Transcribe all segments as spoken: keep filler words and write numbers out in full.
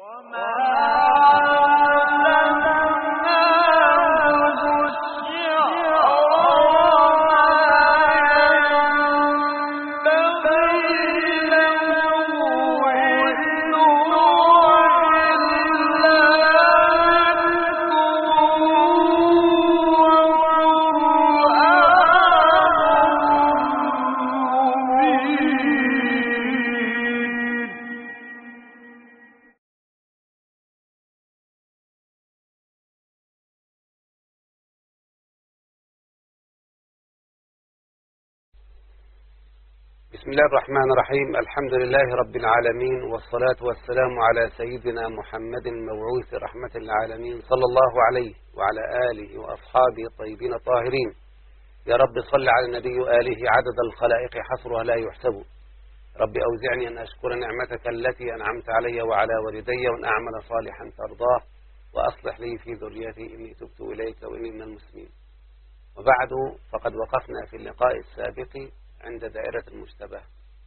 بسم الله الرحمن الرحيم. الحمد لله رب العالمين، والصلاة والسلام على سيدنا محمد المبعوث رحمة العالمين، صلى الله عليه وعلى آله وأصحابه الطيبين الطاهرين. يا رب صل على النبي وآله عدد الخلائق حصرها لا يحسب. رب أوزعني أن أشكر نعمتك التي أنعمت علي وعلى والدي، وأن أعمل صالحا ترضاه، وأصلح لي في ذريتي إني تبت إليك وإني من المسلمين. وبعد، فقد وقفنا في اللقاء السابق عند دائرة المشتبه.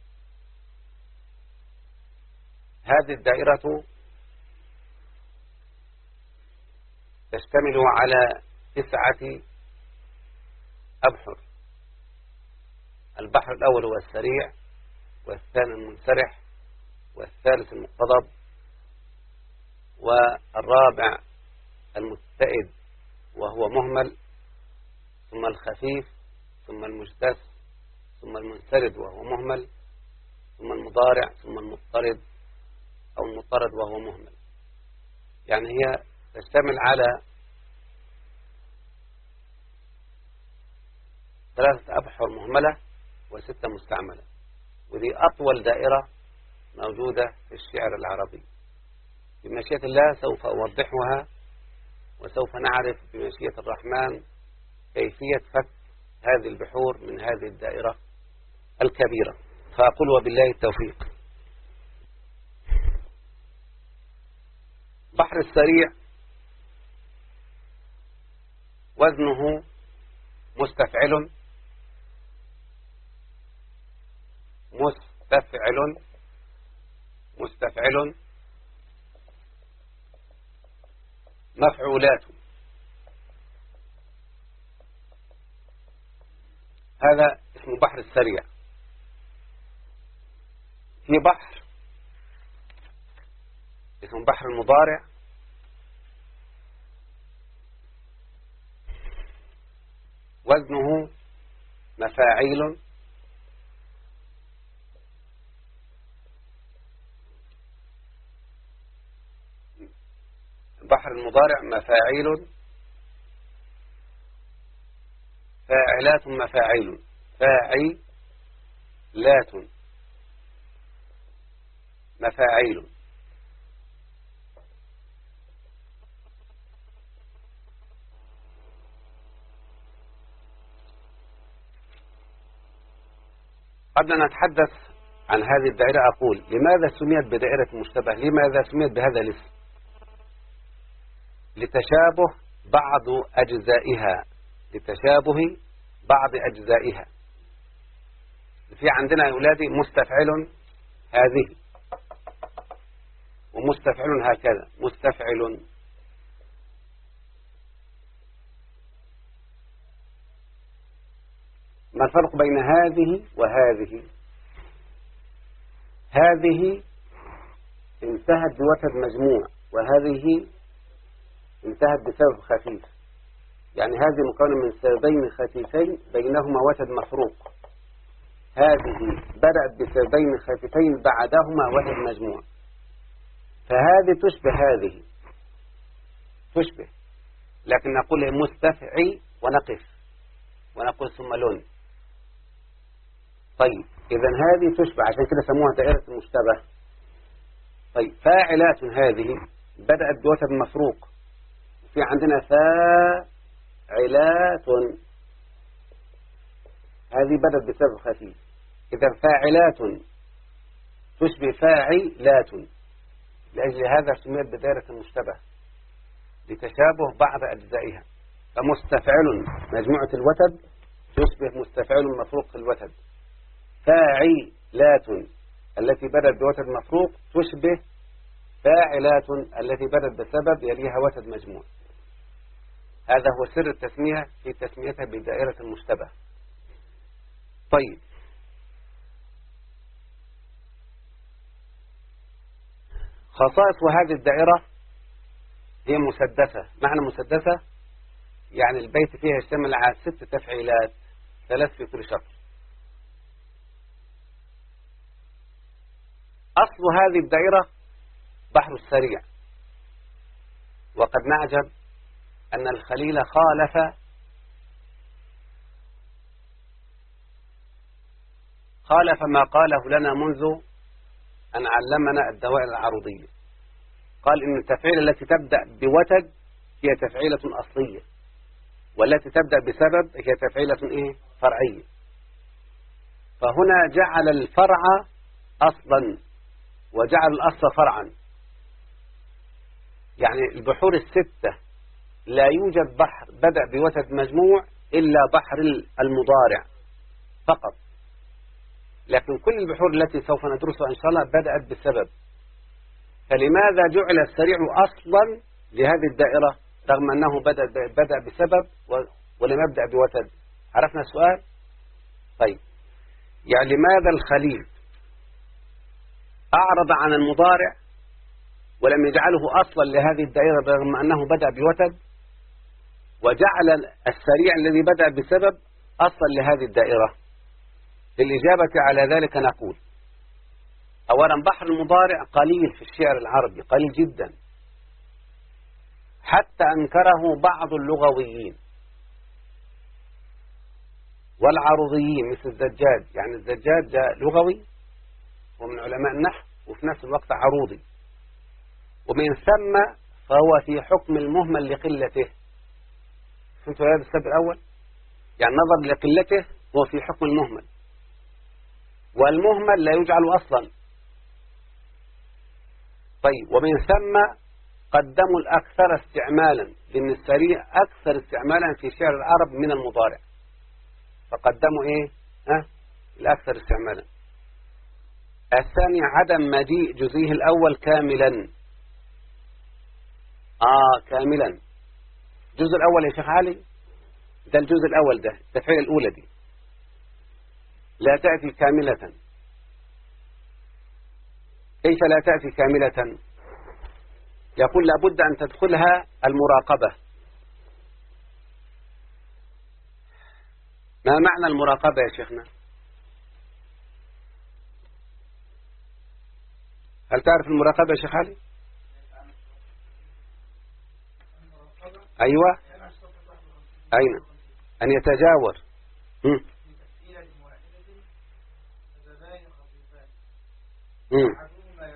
هذه الدائرة تشتمل على تسعة أبحر. البحر الأول هو السريع، والثاني المنسرح، والثالث المقتضب، والرابع المتئد وهو مهمل، ثم الخفيف، ثم المجتث، ثم المنسرد وهو مهمل، ثم المضارع، ثم المضطرد أو المضطرد وهو مهمل. يعني هي تشتمل على ثلاثة أبحر مهملة وستة مستعملة، ودي أطول دائرة موجودة في الشعر العربي. بمشيئة الله سوف أوضحها، وسوف نعرف بمشيئة الرحمن كيفية فك هذه البحور من هذه الدائرة الكبيرة. فأقول وبالله التوفيق. بحر السريع وزنه مستفعل مستفعل مستفعل مفعولات. هذا اسمه بحر السريع. في بحر اسمه بحر المضارع، وزنه مفاعيل بحر المضارع مفاعيل فاعلات مفاعيل فاعلات مفاعيل. قبل أن نتحدث عن هذه الدائرة أقول: لماذا سميت بدائرة المشتبه؟ لماذا سميت بهذا الاسم؟ لتشابه بعض أجزائها لتشابه بعض أجزائها. في عندنا يا أولادي مستفعل هذه، ومستفعل هكذا، مستفعل. ما الفرق بين هذه وهذه؟ هذه انتهت بوتد مجموع، وهذه انتهت بسبب خفيف. يعني هذه مكونة من سببين خفيفين بينهما وتد مفروق. هذه بدأت بسببين خفيفين بعدهما وتد مجموع. فهذه تشبه هذه، تشبه، لكن نقول مستفعي ونقف ونقول ثم لون. طيب، إذن هذه تشبه، عشان كده سموها دائرة المشتبه. طيب، فاعلات هذه بدأت بوتد مفروق، في عندنا فاعلات، هذه بدأت بسبب خفيف. إذا فاعلات تشبه فاعلات، لأجل هذا سميت بدائرة المشتبه لتشابه بعض أجزائها. فمستفعل مجموعة الوتد تشبه مستفعل مفروق في الوتد. فاعلات التي بدأت بوتد مفروق تشبه فاعلات التي بدت بسبب يليها وتد مجموع. هذا هو سر التسمية في تسميتها بدائرة المشتبه. طيب، خصائص هذه الدائرة هي مسدسة. معنى مسدسة يعني البيت فيها يشتمل على ست تفعيلات، ثلاث في كل شطر. أصل هذه الدائرة بحر السريع، وقد نعجب أن الخليل خالف خالف ما قاله لنا منذ أن علمنا الدوائر العروضية. قال إن التفعيلة التي تبدأ بوتد هي تفعيلة أصلية، والتي تبدأ بسبب هي تفعيلة إيه؟ فرعية. فهنا جعل الفرع أصلا وجعل الأصل فرعا. يعني البحور الستة لا يوجد بحر بدأ بوتد مجموع إلا بحر المضارع فقط، لكن كل البحور التي سوف ندرسها إن شاء الله بدأت بسبب. فلماذا جعل السريع أصلا لهذه الدائرة رغم أنه بدأ بدأ بسبب ولم يبدأ بوتد؟ عرفنا السؤال؟ طيب، يعني لماذا الخليل أعرض عن المضارع ولم يجعله أصلا لهذه الدائرة رغم أنه بدأ بوتد، وجعل السريع الذي بدأ بسبب أصلا لهذه الدائرة؟ للإجابة على ذلك نقول: أولا، بحر المضارع قليل في الشعر العربي، قليل جدا، حتى أنكره بعض اللغويين والعروضيين مثل الزجاج. يعني الزجاج جاء لغوي ومن علماء النحو وفي نفس الوقت عروضي، ومن ثم فهو في حكم المهمل لقلته. فهمتوا هذا السبب الأول؟ يعني نظر لقلته هو في حكم المهمل، والمهمل لا يجعل أصلا. طيب، ومن ثم قدموا الأكثر استعمالا، لأن السريع أكثر استعمالا في شعر العرب من المضارع، فقدموا إيه؟ ها؟ الأكثر استعمالا. الثاني، عدم مجيء جزئه الأول كاملا. آه كاملا. الجزء الأول يا شيخ علي، ده الجزء الأول، ده التفعيل الأولى دي لا تأتي كاملة. كيف لا تأتي كاملة؟ يقول لابد أن تدخلها المراقبة. ما معنى المراقبة يا شيخنا؟ هل تعرف المراقبة يا شيخ علي؟ أيوة، أين؟ أن يتجاور. هم. هم.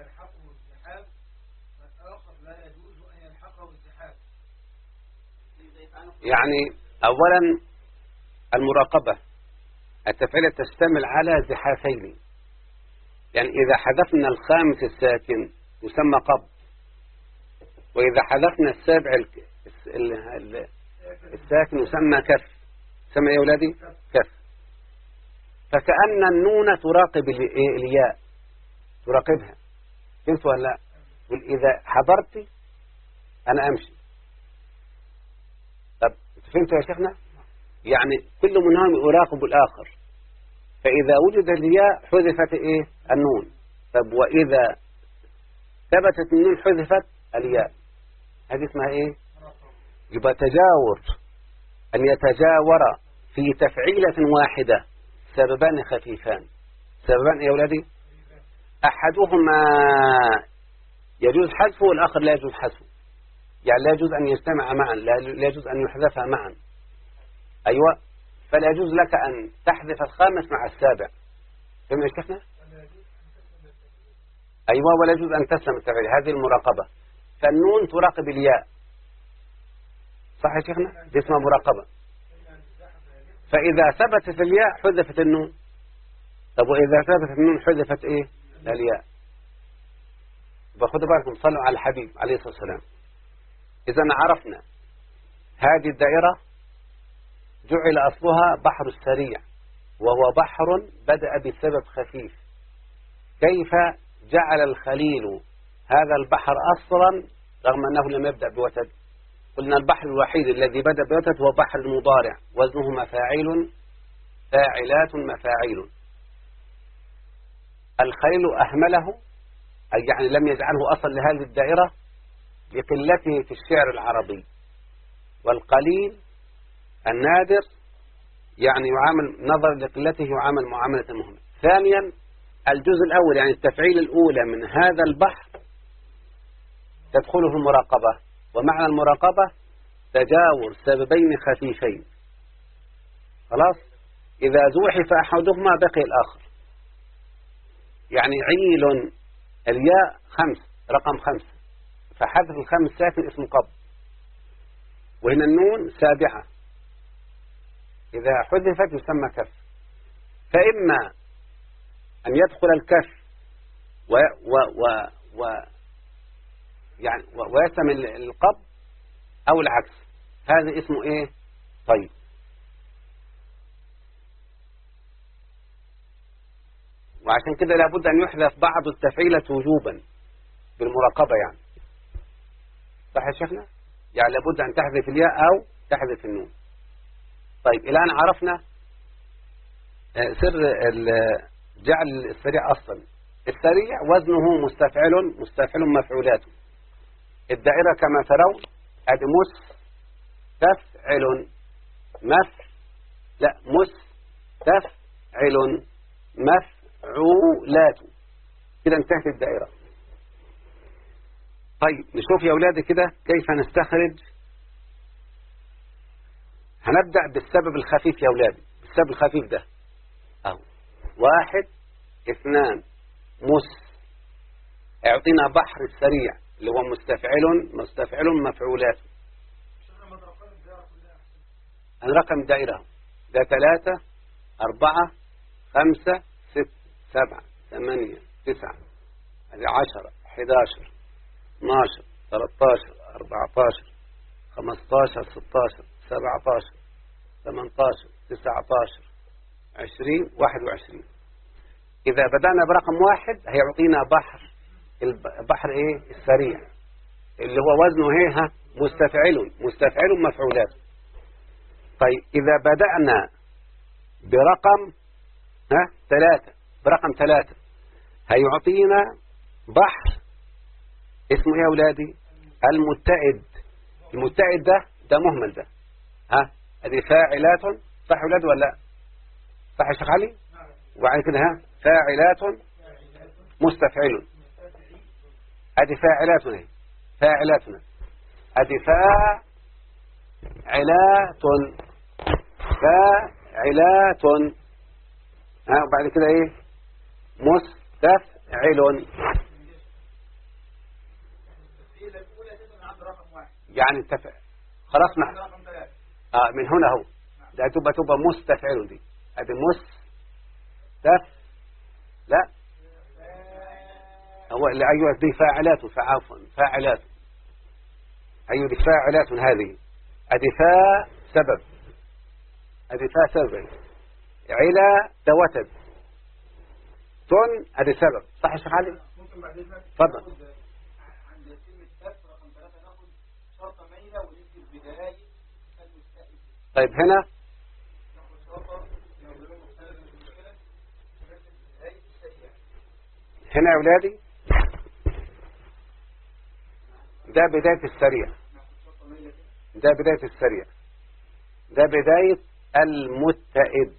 يعني أولا المراقبة التفعيلة تشتمل على زحافين. يعني إذا حذفنا الخامس الساكن يسمى قبض، وإذا حذفنا السابع الساكن يسمى كف. سمع يا أولادي؟ كف. فكأن النون تراقب الياء، تراقبها. فهمت ولا لا؟ إذا حضرتي أنا أمشي. طب فهمت يا شيخنا؟ يعني كل منهم يراقب الآخر، فإذا وجد الياء حذفت إيه؟ النون. طب وإذا ثبتت النون حذفت الياء، هذه اسمها إيه؟ يبقى تجاور، أن يتجاور في تفعيلة واحدة سببان خفيفان. سببان يا أولادي؟ أحدهما يجوز حذفه والآخر لا يجوز حذفه. يعني لا يجوز أن يجتمع معا، لا يجوز أن يحذفا معا. أيوة، فلا يجوز لك أن تحذف الخامس مع السابع. فهم يا شيخنا؟ أيوة، ولا يجوز أن تسلم التفعيل. هذه المراقبة. فالنون تراقب الياء، صح يا شيخنا؟ دي اسمها مراقبة. فإذا ثبتت الياء حذفت النون. طب وإذا ثبتت النون حذفت إيه؟ الياء. فخذوا بالكم، صلوا على الحبيب عليه الصلاة والسلام. إذا عرفنا هذه الدائرة جعل أصلها بحر السريع، وهو بحر بدأ بسبب خفيف. كيف جعل الخليل هذا البحر أصلا رغم أنه لم يبدأ بوتد. قلنا البحر الوحيد الذي بدأ بوتد هو بحر المضارع، وزنه مفاعيل فاعلات مفاعيل. الخليل أهمله، أي يعني لم يجعله أصل لهذه الدائرة لقلته في الشعر العربي. والقليل النادر يعني يعامل نظر لقلته يعامل معاملة المهمل. ثانيا الجزء الأول يعني التفعيل الأولى من هذا البحر تدخله المراقبة، ومعنى المراقبة تجاور سببين خفيفين. خلاص، إذا زوحف أحدهما بقي الآخر. يعني عيل الياء خمس، رقم خمس، فحذف الخمس ساكن اسم قبل. وهنا النون سابعة، إذا حذفت يسمى كف. فإما أن يدخل الكف و و و و يعني ويشمل القبل، أو العكس. هذا اسمه إيه؟ طيب. وعشان كده لابد أن يحذف بعض التفعيلة وجوبا بالمراقبة يعني. صح يا شيخنا؟ يعني لابد أن تحذف الياء أو تحذف النون. طيب الآن عرفنا سر جعل السريع أصلا. السريع وزنه مستفعل مستفعل مفعولاته. الدائرة كما ترون أدي مستفعل مف لا مستفعل مفعولاته. كده انتهت الدائرة. طيب نشوف يا أولادي كده كيف نستخرج. هنبدأ بالسبب الخفيف يا أولادي. السبب الخفيف ده أهو واحد اثنان مس، اعطينا بحر السريع اللي هو مستفعل مستفعل مفعولات. الرقم الدائرة ده ثلاثة أربعة خمسة ست سبعة ثمانية تسعة عشرة حداشر اثناشر ثلاثتاشر أربعتاشر خمستاشر ستاشر سبعتاشر ثمنتاشر تسعتاشر عشرين واحد وعشرين. إذا بدأنا برقم واحد هيعطينا بحر البحر إيه السريع اللي هو وزنه إيه ها مستفعل مستفعل مفعولات. طيب إذا بدأنا برقم ها ثلاثة برقم ثلاثة هيعطينا بحر اسمه إيه يا أولادي؟ المتئد. المتئد ده ده مهمل ده ها هذه فاعلات. صح يا أولاد ولا لا؟ صح يا شيخ علي؟ وبعد كده ها فاعلات مستفعل. هذه فاعلاتنا هي فاعلاتنا هذه فاعلات فاعلات ها وبعد كده ايه مستفعل. يعني التف... خلاص نحن آه من هنا هو ده تبقى تبقى مستفعل. دي هذه مستف لا هو اللي أيوة دي فاعلات فعفوا فاعلات. أيوة دي فاعلات هذه هذه فاء سبب هذه فاء سبب علا توتد تن هذه سبب. صح يا شيخ علي؟ ممكن بعد اذنك تفضل. عند كلمة كف رقم ثلاثة ناخد شرطة ميلة ونكتب بداية المستقبل. طيب هنا ناخد شرطة يوضعون مختلفة المشكلة ونكتب بداية السريع. هنا يا أولادي ده بداية السريع. ده بداية السريع ده بداية المتئد.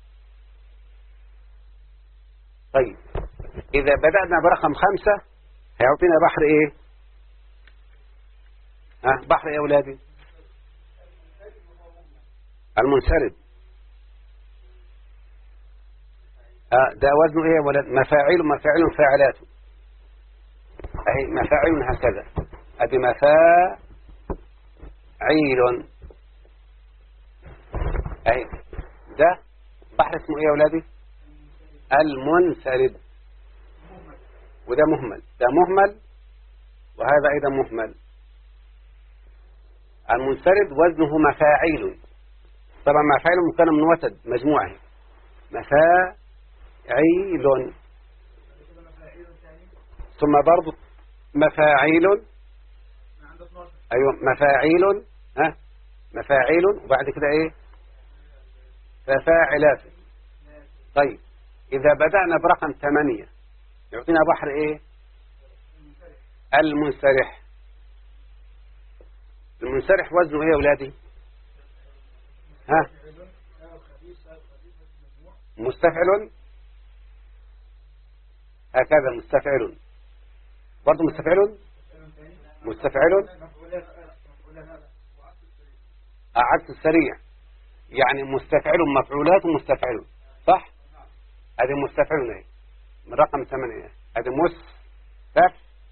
طيب إذا بدأنا برقم خمسة هيعطينا بحر إيه؟ ها بحر إيه يا أولادي؟ المنسرد. آه ده وزنه إيه يا ولد؟ مفاعيل مفاعيل فاعلات. أهي مفاعيل هكذا أدي مفاعيل أهي. ده بحر اسمه إيه يا أولادي؟ المنسرد. وده مهمل ده مهمل وهذا أيضا مهمل. المنسرد وزنه مفاعيل. طبعا مفاعيل مكان من وتد مجموعة مفاعيل. ثم برضو مفاعيل. عند اتناشر. أيوة مفاعيل. ها مفاعيل وبعد كده إيه ففاعلات. طيب إذا بدأنا برقم ثمانية يعطينا بحر إيه المنسرح. المنسرح وزنه إيه يا أولادي؟ ها مستفعل. هكذا مستفعل برضه مستفعل مستفعل عكس السريع يعني مستفعل مفعولات ومستفعل صح. هذه مستفعل اهي من رقم ثمانية. هذه مستفعل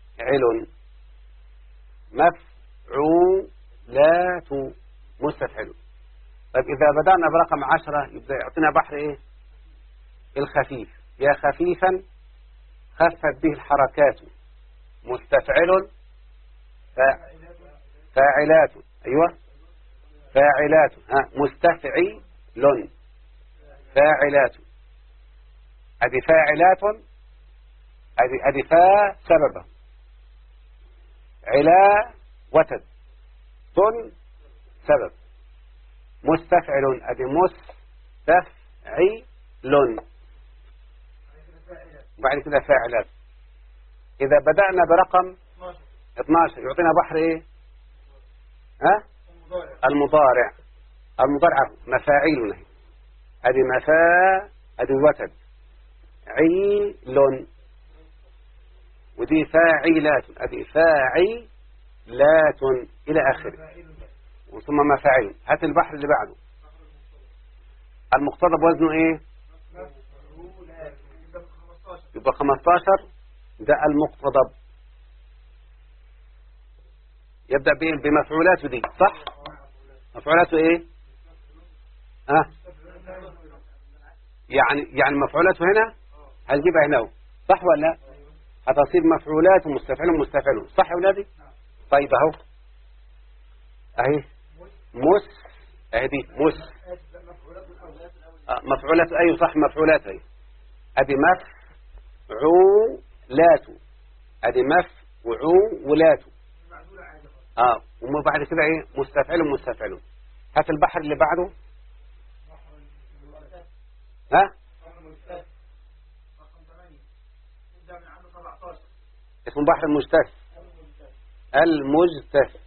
مفعولات مستفعل. طيب إذا بدأنا برقم عشرة يبدأ يعطينا بحر إيه الخفيف. يا خفيفا خفت به الحركات مستفعل فاعلات. أيوة فاعلات. ها مستفعل فاعلات. هذه فاعلات. هذه هذه فا سببه علا وتد تن سبب مستفعل. هذه مستفعل وبعد كده فاعلات. إذا بدأنا برقم اثناشر يعطينا بحر إيه ها المضارع. المضارع مفاعيل. هذه مفا هذه وتد عيل ودي فاعلات. هذه فاعلات إلى آخره وثم مفاعيل. هات البحر اللي بعده المقتضب وزنه إيه يبقى خمستاشر. ده المقتضب يبدأ بمفعولاته دي صح. مفعولاته إيه ها يعني يعني مفعولاته هنا هنجيبها هنا صح ولا لا؟ هتصير مفعولات ومستفعل ومستفعل صح يا ولادي. طيب اهو اهي مس اهي مس مفعولات. ايوه صح مفعولات. اهي ادي مفعولات. ادي مفعولات. اه وما بعد كده ايه مستفعل ومستفعل. هات البحر اللي بعده ها اسمه بحر المجتث. المجتث.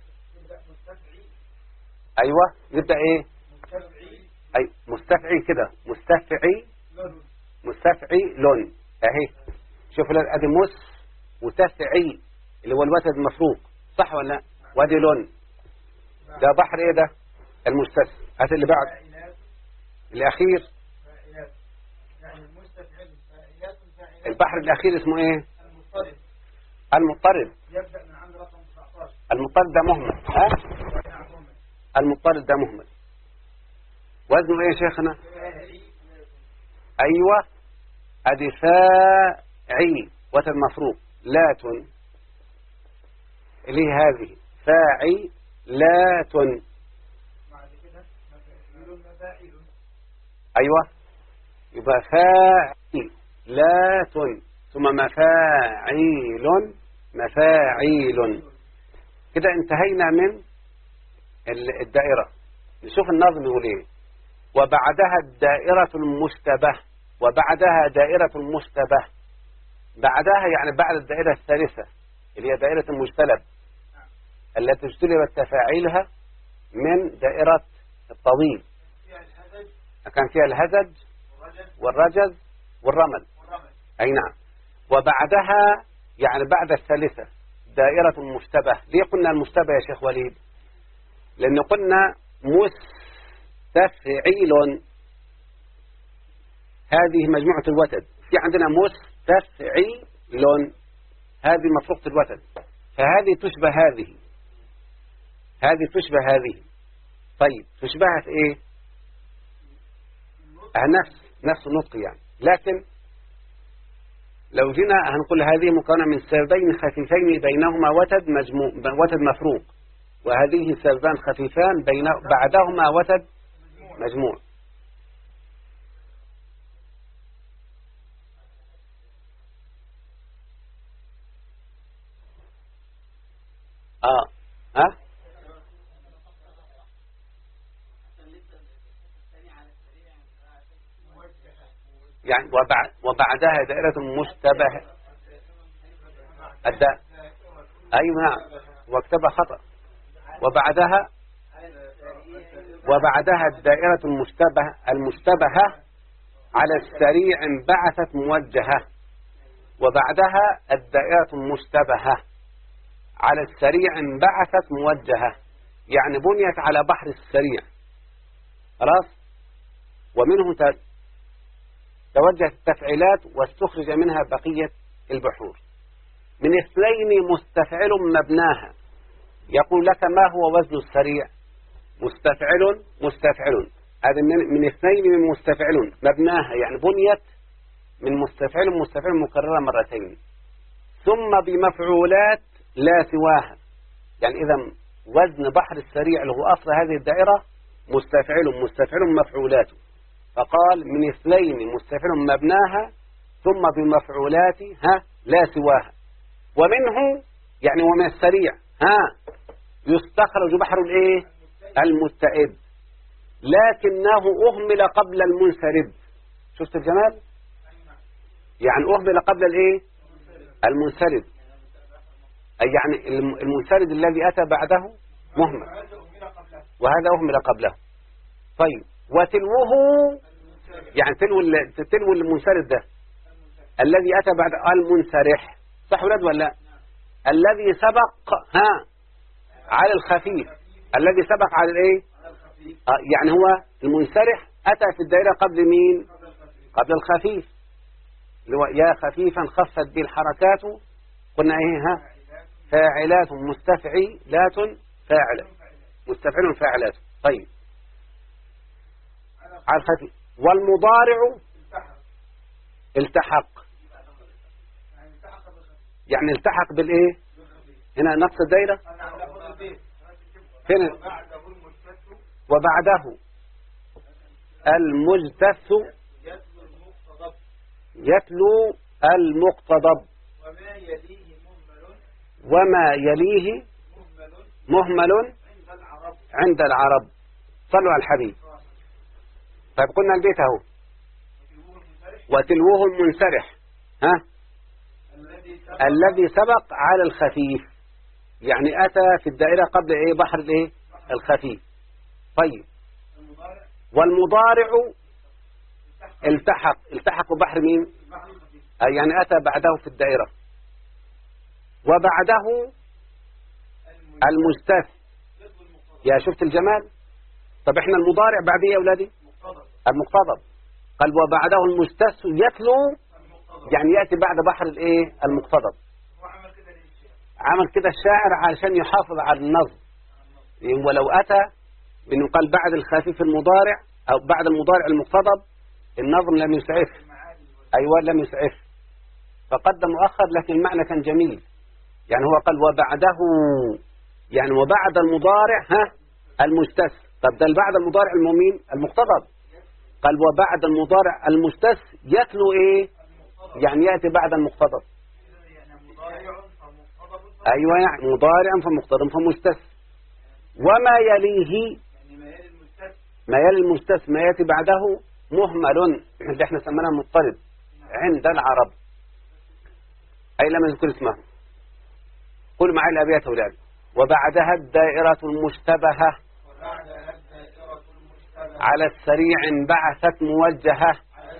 ايوه يبدا ايه اي مستفعل كده مستفعل مستفعل اهي. شوف ادي مس وتفعيل اللي هو الوتد المفروق صح ولا لا؟ وادي لون ده بحر ايه ده المجتث. هات اللي بعد الاخير البحر الاخير اسمه ايه المضطرد. يبدأ من عند رقم تسعتاشر. المضطرد ده مهمل. ها المضطرد ده مهمل. وزنه ايه يا شيخنا؟ ايوه ادي فاعي وتد مفروق لاتن اللي هذه فاعي لاتن. بعد كده مفاعيل مفاعيل. ايوه يبقى فاعي لاتن ثم مفاعيل مفاعيل. كده انتهينا من الدائرة. نشوف النظم يقول ايه. وبعدها الدائرة المشتبه. وبعدها دائرة المشتبه. بعدها يعني بعد الدائرة الثالثة اللي هي دائرة المجتلب التي اجتلبت تفاعيلها من دائرة الطويل. كان فيها الهزج والرجز والرمل. أي نعم. وبعدها يعني بعد الثالثة دائرة المشتبه. ليه قلنا المشتبه يا شيخ وليد؟ لأن قلنا مستفعيل هذه مجموعة الوتد. في عندنا مستفعيل هذه مفروقة الوتد فهذه تشبه هذه. هذه تشبه هذه. طيب تشبهها في ايه؟ نفس نفس النطق يعني. لكن لو جينا هنقول هذه مكونة من سببين خفيفين بينهما وتد مجموع وتد مفروق وهذه سببان خفيفان بين بعدهما وتد مجموع. اه ها يعني وبعد وبعدها دائرة مشتبه الداء. أيوة نعم، واكتبها خطأ. وبعدها وبعدها الدائرة المشتبه المشتبهة على السريع انبعثت موجهة. وبعدها الدائرة المشتبهة على السريع انبعثت موجهة، يعني بنيت على بحر السريع خلاص، ومنه توجهت التفعيلات واستخرج منها بقية البحور. من اثنين مستفعل مبناها، يقول لك ما هو وزن السريع؟ مستفعل مستفعل، هذا من, من اثنين من مستفعل مبناها، يعني بنيت من مستفعل مستفعل مكررة مرتين، ثم بمفعولات لا سواها. يعني إذا وزن بحر السريع له أصل هذه الدائرة مستفعل مستفعل مفعولاته، فقال من اثنين مستفعل مبناها ثم بمفعولاتها لا سواها. ومنه يعني ومن السريع ها يستخرج بحر الايه المتئد، لكنه أهمل قبل المنسرد. شفت الجمال؟ يعني أهمل قبل الايه المنسرد، أي يعني المنسرد الذي أتى بعده مهمل، وهذا أهمل قبله. طيب وتلوه يعني تلو تلو المنسرد ده الذي أتى بعد المنسرح، صح ولد ولا لا؟ الذي سبق ها على الخفيف، الذي سبق على الايه آه يعني هو المنسرح أتى في الدائرة قبل مين؟ قبل الخفيف، اللي هو يا خفيفا خفت به الحركات، قلنا ايه ها فاعلات مستفعلات فاعلة مستفعل فاعلات. طيب على الخفيف. والمضارع التحق، يعني التحق بالايه هنا نقص الدائرة فين؟ وبعده المجتث يتلو المقتضب، وما يليه مهمل عند العرب. صلوا على الحبيب. طيب قلنا البيت اهو وتلوه المنسرح ها الذي سبق على الخفيف، يعني أتى في الدائرة قبل إيه بحر الإيه الخفيف. طيب والمضارع التحق التحق بحر مين؟ أي يعني أتى بعده في الدائرة. وبعده المجتث، يا شفت الجمال. طب احنا المضارع بعد ايه يا أولادي؟ المقتضب. قال وبعده المجتث يتلو، يعني يأتي بعد بحر الايه المقتضب. عمل كده الشاعر علشان يحافظ على النظم، ولو أتى بأنه قال بعد الخفيف المضارع أو بعد المضارع المقتضب النظم لم يسعف، أيوة لم يسعف، فقدم مؤخر، لكن المعنى كان جميل. يعني هو قال وبعده يعني وبعد المضارع ها المجتث. طب ده بعد المضارع المؤمن المقتضب، قال وبعد المضارع المجتث يتلو ايه يعني يأتي بعد المقتضب. أيوة يعني مضارع فمقتضب فمجتث. وما يليه ما يلي المجتث ما يأتي بعده مهمل، اللي احنا سميناه مضطرد عند العرب، أي لم يذكر اسمه. قل معي الأبيات أولاد. وبعدها الدائرة المشتبهة على السريع انبعثت موجهة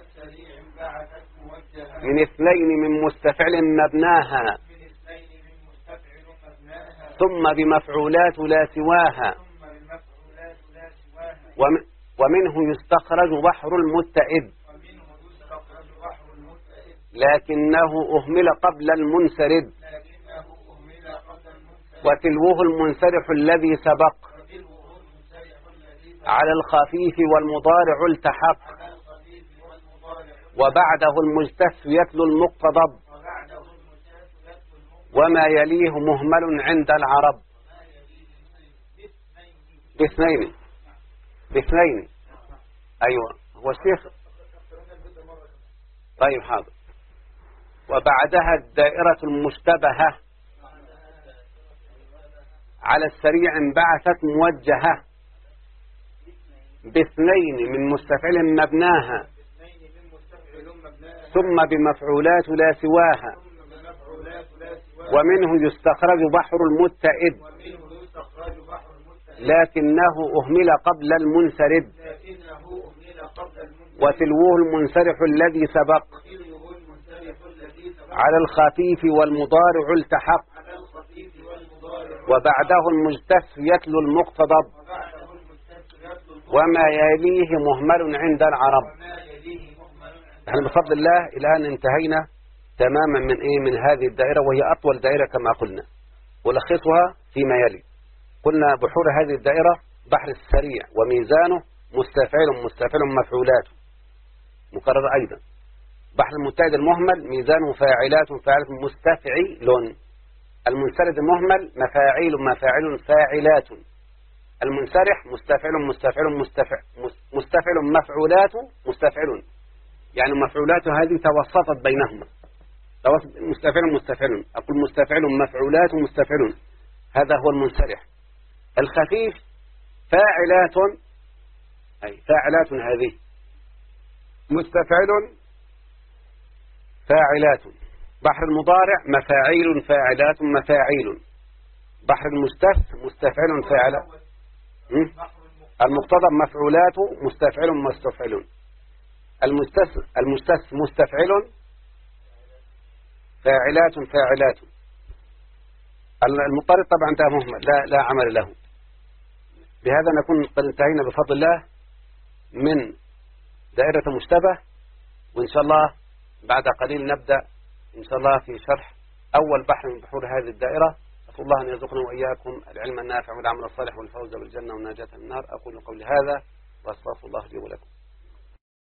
من اثنين من مستفعل مبناها ثم بمفعولات لا سواها. ومنه يستخرج بحر المتئد لكنه أهمل قبل المنسرد. وتلوه المنسرح الذي سبق على الخفيف والمضارع التحق. وبعده المجتث يتلو المقتضب وما يليه مهمل عند العرب. باثنين باثنين أيوة هو الشيخ. طيب حاضر. وبعدها الدائرة المشتبهة على السريع انبعثت موجهة باثنين من مستفعل مبناها ثم بمفعولات لا سواها ومنه يستخرج بحر المتئد لكنه أهمل قبل المنسرد وتلوه المنسرح الذي سبق على الخفيف والمضارع التحق وبعده المجتث يتلو المقتضب وما يليه مهمل عند العرب. احنا بفضل الله الآن انتهينا تماما من ايه من هذه الدائرة، وهي أطول دائرة كما قلنا، ولخصها فيما يلي. قلنا بحور هذه الدائرة بحر السريع وميزانه مستفعل مستفعل مفعولاته مكرر أيضا. بحر المتئد المهمل ميزانه فاعلات فاعلات مستفعل. المنسرد المهمل مفاعيل مفاعل فاعلات. المنسرح مستفعل مستفعل مستفعل مستفعل مفعولات مستفعل، يعني مفعولات هذه توسطت بينهما، توسط مستفعل مستفعل. أقول مستفعل مفعولات مستفعل، هذا هو المنسرح. الخفيف فاعلات، أي فاعلات هذه مستفعل فاعلات. بحر المضارع مفاعيل فاعلات مفاعيل. بحر المستث مستفعل فاعلات. المقتضب مفعولات مستفعل مستفعل. المستث المستث مستفعل فاعلات فاعلات. المضطرد طبعا ده مهمل لا لا عمل له. بهذا نكون قد انتهينا بفضل الله من دائرة مشتبه، وإن شاء الله بعد قليل نبدأ إن شاء الله في شرح أول بحر من بحور هذه الدائرة. أسأل الله أن يرزقنا وإياكم العلم النافع والعمل الصالح والفوز بالجنة والنجاة من النار. أقول قولي هذا وأستغفر الله لي ولكم.